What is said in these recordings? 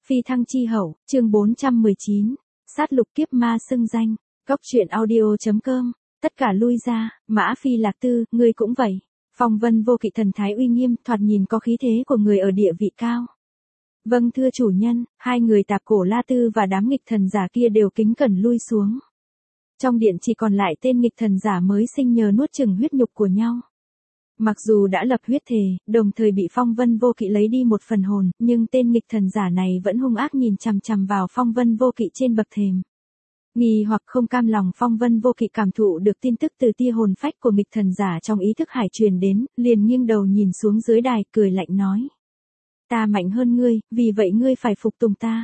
Phi thăng chi hậu, chương 419, sát lục kiếp ma xưng danh, cóc truyện audio.com, tất cả lui ra, Mã Phi Lạc Tư, ngươi cũng vậy. Phong Vân Vô Kỵ thần thái uy nghiêm, thoạt nhìn có khí thế của người ở địa vị cao. Vâng thưa chủ nhân, hai người Tạp Cổ La Tư và đám nghịch thần giả kia đều kính cẩn lui xuống. Trong điện chỉ còn lại tên nghịch thần giả mới sinh nhờ nuốt chửng huyết nhục của nhau. Mặc dù đã lập huyết thề, đồng thời bị Phong Vân Vô Kỵ lấy đi một phần hồn, nhưng tên nghịch thần giả này vẫn hung ác nhìn chằm chằm vào Phong Vân Vô Kỵ trên bậc thềm. Nghi hoặc không cam lòng, Phong Vân Vô Kỵ cảm thụ được tin tức từ tia hồn phách của nghịch thần giả trong ý thức hải truyền đến, liền nghiêng đầu nhìn xuống dưới đài, cười lạnh nói: ta mạnh hơn ngươi, vì vậy ngươi phải phục tùng ta.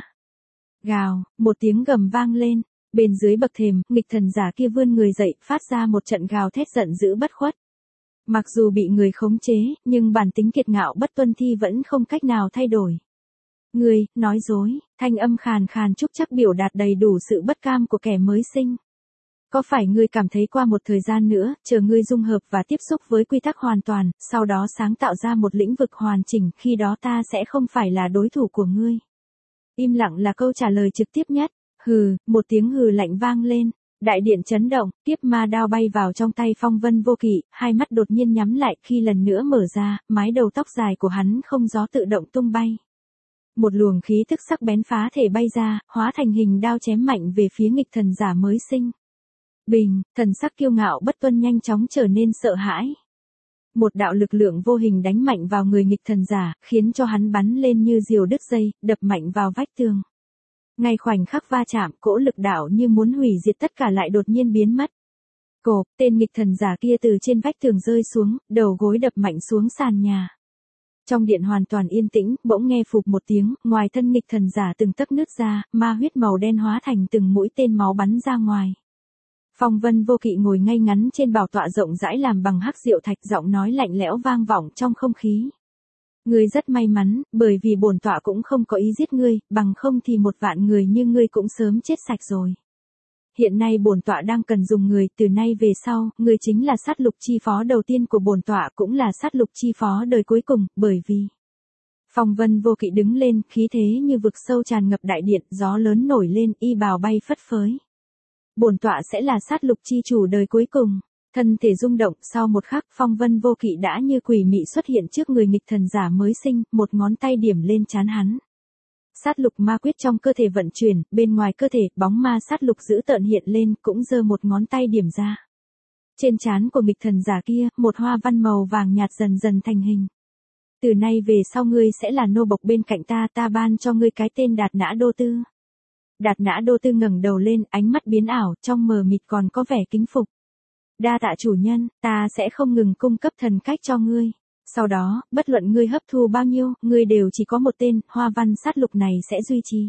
Gào, một tiếng gầm vang lên, bên dưới bậc thềm, nghịch thần giả kia vươn người dậy, phát ra một trận gào thét giận dữ bất khuất. Mặc dù bị người khống chế, nhưng bản tính kiệt ngạo bất tuân thi vẫn không cách nào thay đổi. Ngươi, nói dối, thanh âm khàn khàn trúc chắc biểu đạt đầy đủ sự bất cam của kẻ mới sinh. Có phải ngươi cảm thấy qua một thời gian nữa, chờ ngươi dung hợp và tiếp xúc với quy tắc hoàn toàn, sau đó sáng tạo ra một lĩnh vực hoàn chỉnh, khi đó ta sẽ không phải là đối thủ của ngươi? Im lặng là câu trả lời trực tiếp nhất. Hừ, một tiếng hừ lạnh vang lên. Đại điện chấn động, tiếp ma đao bay vào trong tay Phong Vân Vô Kỵ, hai mắt đột nhiên nhắm lại, khi lần nữa mở ra, mái đầu tóc dài của hắn không gió tự động tung bay. Một luồng khí tức sắc bén phá thể bay ra, hóa thành hình đao chém mạnh về phía nghịch thần giả mới sinh. Bình, thần sắc kiêu ngạo bất tuân nhanh chóng trở nên sợ hãi. Một đạo lực lượng vô hình đánh mạnh vào người nghịch thần giả, khiến cho hắn bắn lên như diều đứt dây, đập mạnh vào vách tường. Ngay khoảnh khắc va chạm, cỗ lực đạo như muốn hủy diệt tất cả lại đột nhiên biến mất. Cộp, tên nghịch thần giả kia từ trên vách tường rơi xuống, đầu gối đập mạnh xuống sàn nhà. Trong điện hoàn toàn yên tĩnh, bỗng nghe phụp một tiếng, ngoài thân nghịch thần giả từng tấc nứt ra, ma huyết màu đen hóa thành từng mũi tên máu bắn ra ngoài. Phong Vân Vô Kỵ ngồi ngay ngắn trên bảo tọa rộng rãi làm bằng hắc diệu thạch, giọng nói lạnh lẽo vang vọng trong không khí. Ngươi rất may mắn, bởi vì bổn tọa cũng không có ý giết ngươi, bằng không thì 1.000.000 người như ngươi cũng sớm chết sạch rồi. Hiện nay bổn tọa đang cần dùng người, từ nay về sau, ngươi chính là sát lục chi phó đầu tiên của bổn tọa, cũng là sát lục chi phó đời cuối cùng, bởi vì... Phong Vân Vô Kỵ đứng lên, khí thế như vực sâu tràn ngập đại điện, gió lớn nổi lên, y bào bay phất phới. Bổn tọa sẽ là sát lục chi chủ đời cuối cùng. Thân thể rung động, sau một khắc, Phong Vân Vô Kỵ đã như quỷ mị xuất hiện trước người nghịch thần giả mới sinh, một ngón tay điểm lên trán hắn. Sát lục ma quyết trong cơ thể vận chuyển, bên ngoài cơ thể, bóng ma sát lục dữ tợn hiện lên, cũng giơ một ngón tay điểm ra. Trên trán của nghịch thần giả kia, một hoa văn màu vàng nhạt dần dần thành hình. Từ nay về sau ngươi sẽ là nô bộc bên cạnh ta, ta ban cho ngươi cái tên Đạt Nã Đô Tư. Đạt Nã Đô Tư ngẩng đầu lên, ánh mắt biến ảo, trong mờ mịt còn có vẻ kính phục. Đa tạ chủ nhân, ta sẽ không ngừng cung cấp thần cách cho ngươi. Sau đó, bất luận ngươi hấp thu bao nhiêu, ngươi đều chỉ có một tên, hoa văn sát lục này sẽ duy trì.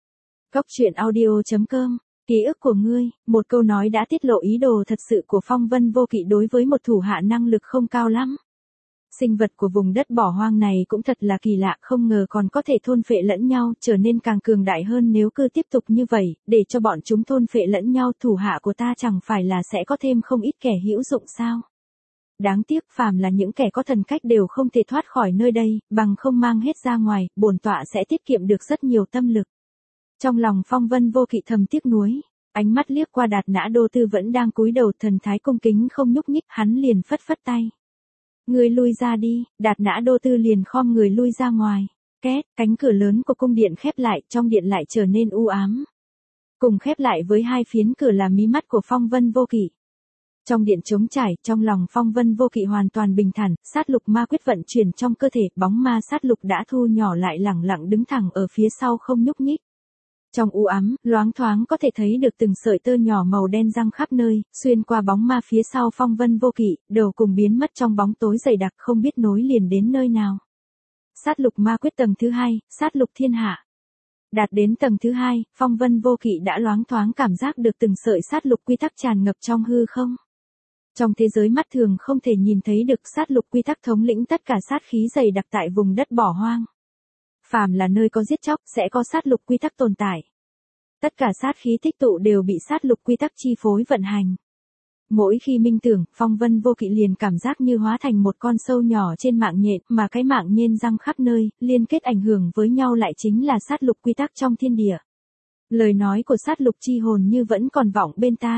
Cóc truyện audio.com, ký ức của ngươi, một câu nói đã tiết lộ ý đồ thật sự của Phong Vân Vô Kỵ đối với một thủ hạ năng lực không cao lắm. Sinh vật của vùng đất bỏ hoang này cũng thật là kỳ lạ, không ngờ còn có thể thôn phệ lẫn nhau, trở nên càng cường đại hơn nếu cứ tiếp tục như vậy, để cho bọn chúng thôn phệ lẫn nhau, thủ hạ của ta chẳng phải là sẽ có thêm không ít kẻ hữu dụng sao? Đáng tiếc, phàm là những kẻ có thần cách đều không thể thoát khỏi nơi đây, bằng không mang hết ra ngoài, bổn tọa sẽ tiết kiệm được rất nhiều tâm lực. Trong lòng Phong Vân Vô Kỵ thầm tiếc nuối, ánh mắt liếc qua Đạt Nã Đô Tư vẫn đang cúi đầu, thần thái cung kính không nhúc nhích, hắn liền phất phất tay. Ngươi lui ra đi, Đạt Nã Đô Tư liền khom người lui ra ngoài. Két, cánh cửa lớn của cung điện khép lại, trong điện lại trở nên u ám. Cùng khép lại với hai phiến cửa là mí mắt của Phong Vân Vô Kỵ. Trong điện trống trải, trong lòng Phong Vân Vô Kỵ hoàn toàn bình thản, sát lục ma quyết vận chuyển trong cơ thể, bóng ma sát lục đã thu nhỏ lại, lẳng lặng đứng thẳng ở phía sau không nhúc nhích. Trong u ám, loáng thoáng có thể thấy được từng sợi tơ nhỏ màu đen răng khắp nơi, xuyên qua bóng ma phía sau Phong Vân Vô Kỵ, đầu cùng biến mất trong bóng tối dày đặc, không biết nối liền đến nơi nào. Sát lục ma quyết tầng thứ 2, sát lục thiên hạ. Đạt đến tầng thứ 2, Phong Vân Vô Kỵ đã loáng thoáng cảm giác được từng sợi sát lục quy tắc tràn ngập trong hư không. Trong thế giới mắt thường không thể nhìn thấy được, sát lục quy tắc thống lĩnh tất cả sát khí dày đặc tại vùng đất bỏ hoang. Phàm là nơi có giết chóc, sẽ có sát lục quy tắc tồn tại. Tất cả sát khí tích tụ đều bị sát lục quy tắc chi phối vận hành. Mỗi khi minh tưởng, Phong Vân Vô Kỵ liền cảm giác như hóa thành một con sâu nhỏ trên mạng nhện, mà cái mạng nhện răng khắp nơi, liên kết ảnh hưởng với nhau lại chính là sát lục quy tắc trong thiên địa. Lời nói của sát lục chi hồn như vẫn còn vọng bên tai.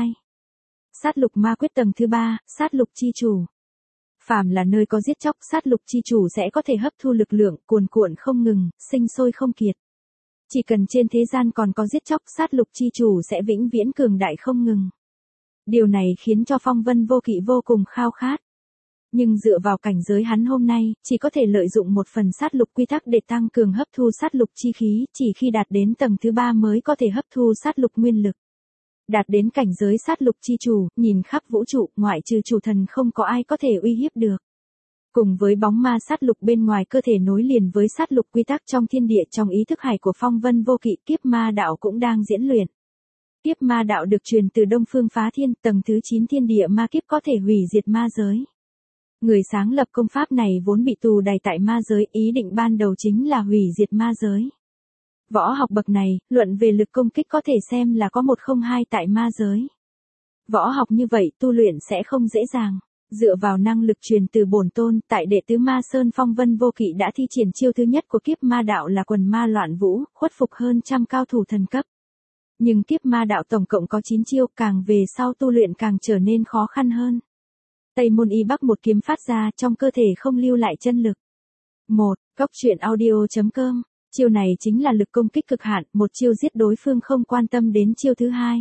Sát lục ma quyết tầng thứ 3, sát lục chi chủ. Phàm là nơi có giết chóc, sát lục chi chủ sẽ có thể hấp thu lực lượng, cuồn cuộn không ngừng, sinh sôi không kiệt. Chỉ cần trên thế gian còn có giết chóc, sát lục chi chủ sẽ vĩnh viễn cường đại không ngừng. Điều này khiến cho Phong Vân Vô Kỵ vô cùng khao khát. Nhưng dựa vào cảnh giới hắn hôm nay, chỉ có thể lợi dụng một phần sát lục quy tắc để tăng cường hấp thu sát lục chi khí, chỉ khi đạt đến tầng thứ 3 mới có thể hấp thu sát lục nguyên lực. Đạt đến cảnh giới sát lục chi chủ, nhìn khắp vũ trụ, ngoại trừ chủ thần không có ai có thể uy hiếp được. Cùng với bóng ma sát lục bên ngoài cơ thể nối liền với sát lục quy tắc trong thiên địa, trong ý thức hải của Phong Vân Vô Kỵ, kiếp ma đạo cũng đang diễn luyện. Kiếp ma đạo được truyền từ Đông Phương Phá Thiên, tầng thứ 9 thiên địa ma kiếp có thể hủy diệt ma giới. Người sáng lập công pháp này vốn bị tù đày tại ma giới, ý định ban đầu chính là hủy diệt ma giới. Võ học bậc này, luận về lực công kích có thể xem là có 102 tại ma giới. Võ học như vậy tu luyện sẽ không dễ dàng. Dựa vào năng lực truyền từ bổn tôn, tại đệ tứ ma sơn Phong Vân Vô Kỵ đã thi triển chiêu thứ nhất của kiếp ma đạo là quần ma loạn vũ, khuất phục hơn trăm cao thủ thần cấp. Nhưng kiếp ma đạo tổng cộng có 9 chiêu, càng về sau tu luyện càng trở nên khó khăn hơn. Tây môn y bắc một kiếm phát ra, trong cơ thể không lưu lại chân lực. 1. Góc truyện audio.com. Chiêu này chính là lực công kích cực hạn, một chiêu giết đối phương không quan tâm đến chiêu thứ hai.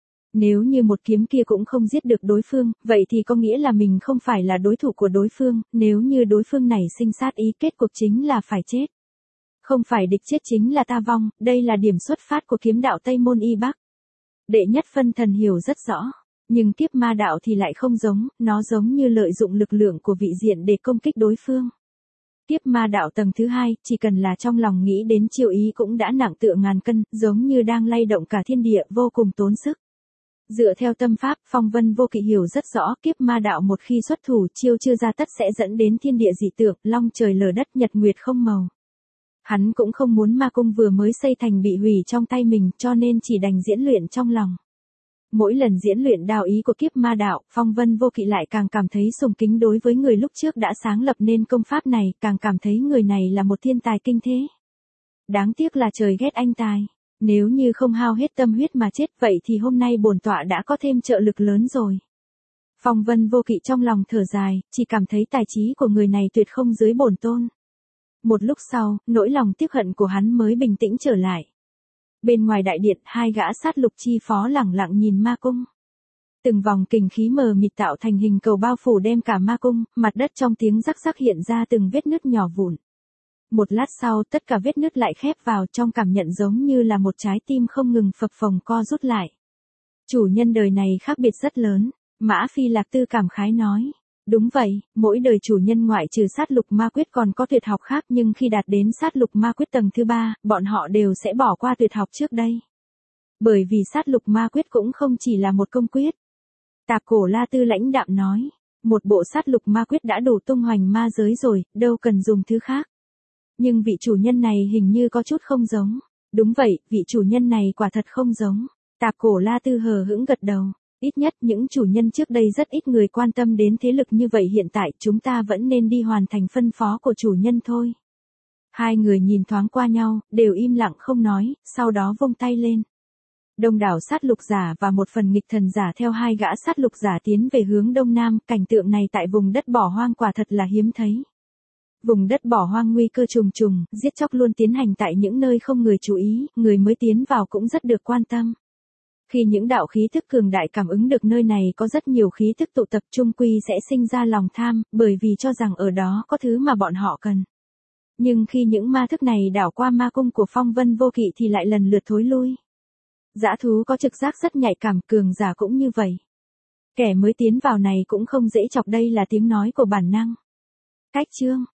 Nếu như một kiếm kia cũng không giết được đối phương, vậy thì có nghĩa là mình không phải là đối thủ của đối phương, nếu như đối phương này sinh sát ý, kết cục chính là phải chết. Không phải địch chết chính là ta vong, đây là điểm xuất phát của kiếm đạo Tây môn y bắc. Đệ nhất phân thần hiểu rất rõ, nhưng kiếp ma đạo thì lại không giống, nó giống như lợi dụng lực lượng của vị diện để công kích đối phương. Kiếp ma đạo tầng thứ 2, chỉ cần là trong lòng nghĩ đến chiêu ý cũng đã nặng tựa ngàn cân, giống như đang lay động cả thiên địa, vô cùng tốn sức. Dựa theo tâm pháp, Phong Vân Vô Kỵ hiểu rất rõ, kiếp ma đạo một khi xuất thủ, chiêu chưa ra tất sẽ dẫn đến thiên địa dị tượng, long trời lở đất, nhật nguyệt không màu. Hắn cũng không muốn ma cung vừa mới xây thành bị hủy trong tay mình, cho nên chỉ đành diễn luyện trong lòng. Mỗi lần diễn luyện đạo ý của kiếp ma đạo, Phong Vân Vô Kỵ lại càng cảm thấy sùng kính đối với người lúc trước đã sáng lập nên công pháp này, càng cảm thấy người này là một thiên tài kinh thế. Đáng tiếc là trời ghét anh tài. Nếu như không hao hết tâm huyết mà chết, vậy thì hôm nay bổn tọa đã có thêm trợ lực lớn rồi. Phong Vân Vô Kỵ trong lòng thở dài, chỉ cảm thấy tài trí của người này tuyệt không dưới bổn tôn. Một lúc sau, nỗi lòng tiếc hận của hắn mới bình tĩnh trở lại. Bên ngoài đại điện, hai gã sát lục chi phó lẳng lặng nhìn ma cung. Từng vòng kình khí mờ mịt tạo thành hình cầu bao phủ đem cả ma cung, mặt đất trong tiếng rắc rắc hiện ra từng vết nứt nhỏ vụn. Một lát sau, tất cả vết nứt lại khép vào, trong cảm nhận giống như là một trái tim không ngừng phập phồng co rút lại. Chủ nhân đời này khác biệt rất lớn, Mã Phi Lạc Tư cảm khái nói. Đúng vậy, mỗi đời chủ nhân ngoại trừ sát lục ma quyết còn có tuyệt học khác, nhưng khi đạt đến sát lục ma quyết tầng thứ 3, bọn họ đều sẽ bỏ qua tuyệt học trước đây. Bởi vì sát lục ma quyết cũng không chỉ là một công quyết. Tạp Cổ La Tư lãnh đạm nói, một bộ sát lục ma quyết đã đủ tung hoành ma giới rồi, đâu cần dùng thứ khác. Nhưng vị chủ nhân này hình như có chút không giống. Đúng vậy, vị chủ nhân này quả thật không giống. Tạp Cổ La Tư hờ hững gật đầu. Ít nhất những chủ nhân trước đây rất ít người quan tâm đến thế lực như vậy, hiện tại chúng ta vẫn nên đi hoàn thành phân phó của chủ nhân thôi. Hai người nhìn thoáng qua nhau, đều im lặng không nói, sau đó vung tay lên. Đông đảo sát lục giả và một phần nghịch thần giả theo hai gã sát lục giả tiến về hướng đông nam, cảnh tượng này tại vùng đất bỏ hoang quả thật là hiếm thấy. Vùng đất bỏ hoang nguy cơ trùng trùng, giết chóc luôn tiến hành tại những nơi không người chú ý, người mới tiến vào cũng rất được quan tâm. Khi những đạo khí thức cường đại cảm ứng được nơi này có rất nhiều khí thức tụ tập, chung quy sẽ sinh ra lòng tham, bởi vì cho rằng ở đó có thứ mà bọn họ cần. Nhưng khi những ma thức này đảo qua ma cung của Phong Vân Vô Kỵ thì lại lần lượt thối lui. Dã thú có trực giác rất nhạy cảm, cường giả cũng như vậy. Kẻ mới tiến vào này cũng không dễ chọc, đây là tiếng nói của bản năng. Cách chương